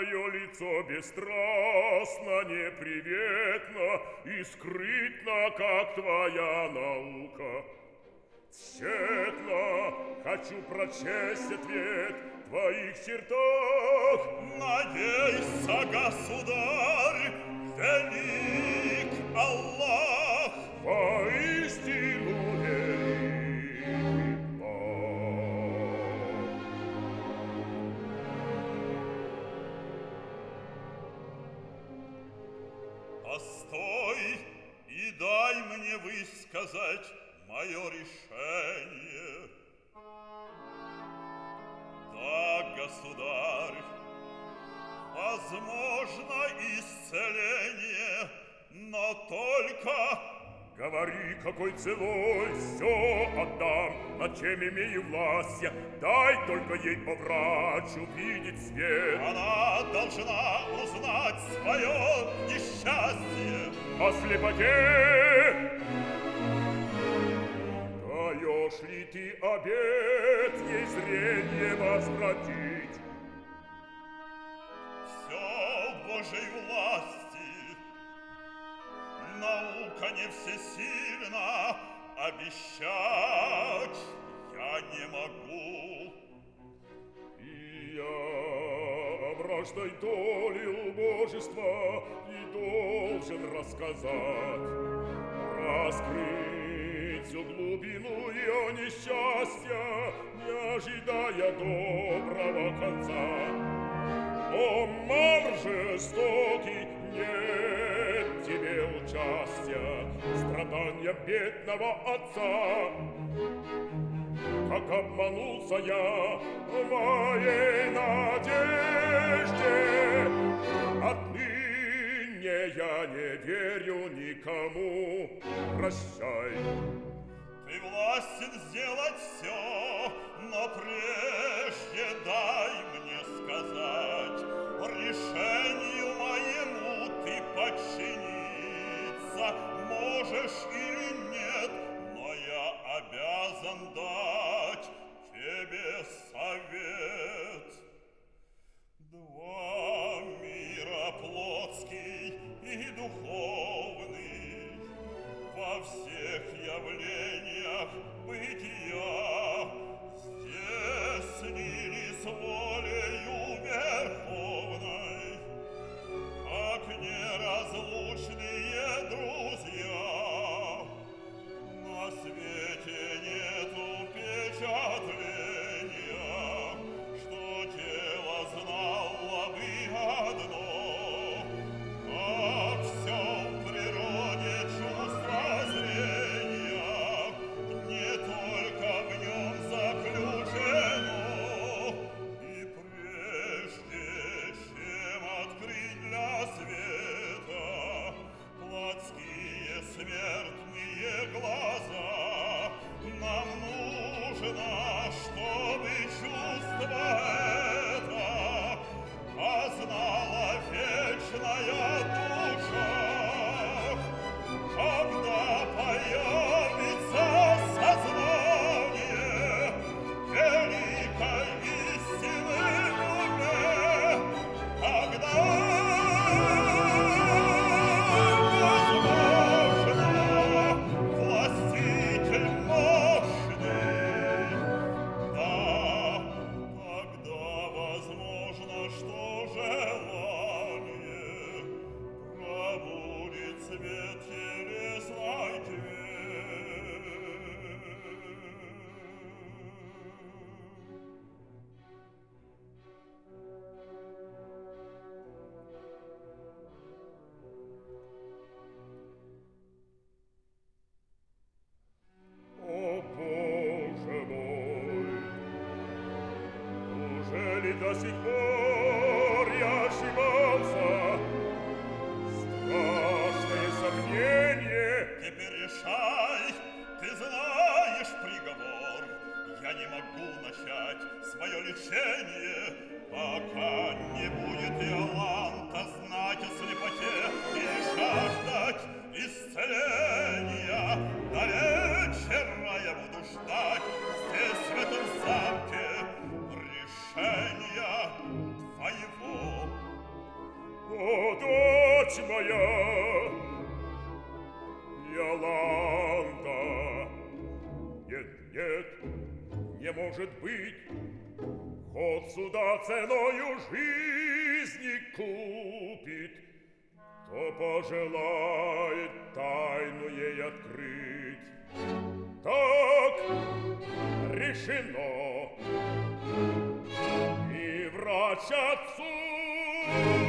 Твое лицо бесстрастно, неприветно и скрытно, как твоя наука. Тщетно хочу прочесть ответ в твоих чертах. Надейся, государь, велик Аллах. Воистину великий Бог. Постой и дай мне высказать мое решение. Да, государь, возможно исцеление, но только... Говори, какой ценой, все отдам, над чем имею власть я. Дай только ей, о врач, увидеть свет. Она должна узнать свое несчастье. О слепоте даешь ли ты обет ей зрение возвратить? Все в Божьей власти. Наука не всесильна, обещать я не могу. И я враждой долей убожества и должен рассказать, раскрыть всю глубину ее несчастья, не ожидая доброго конца. О, мар жестокий, нет тебе участия в страданиях бедного отца. Как обманулся я в моей надежде, отныне я не верю никому. Прощай. Ты властен сделать все, но прежде дай мне сказать, решению моему ты подчиниться можешь или нет, но я обязан дать тебе совет. Два мира, плотский и духовный, во всех явлениях бытия здесь слились волею верховной, как неразлучные друзья. На свете нету впечатления, что тело знало бы одно, как все в природе чувство зрения, не только в нем заключено. И прежде чем открыть для света плотские смертные глаза, нам нужно, чтобы чувство это познала вечная душа. Когда появится сознание великой истины в уме, когда возможно властитель мощный, да, тогда возможно, что желание пробудит свет телесной тьме. О, Боже мой, неужели до сих пор я ошибался? Страшное сомнение. Теперь решай, ты знаешь приговор. Я не могу начать свое лечение, пока не будет Иоланта знать о слепоте и жаждать исцеления. До вечера я буду ждать здесь, в этом замке, решения твоего. не может быть. Ход суда ценою жизни купит, кто пожелает тайну ей открыть. Так решено, и врач отцу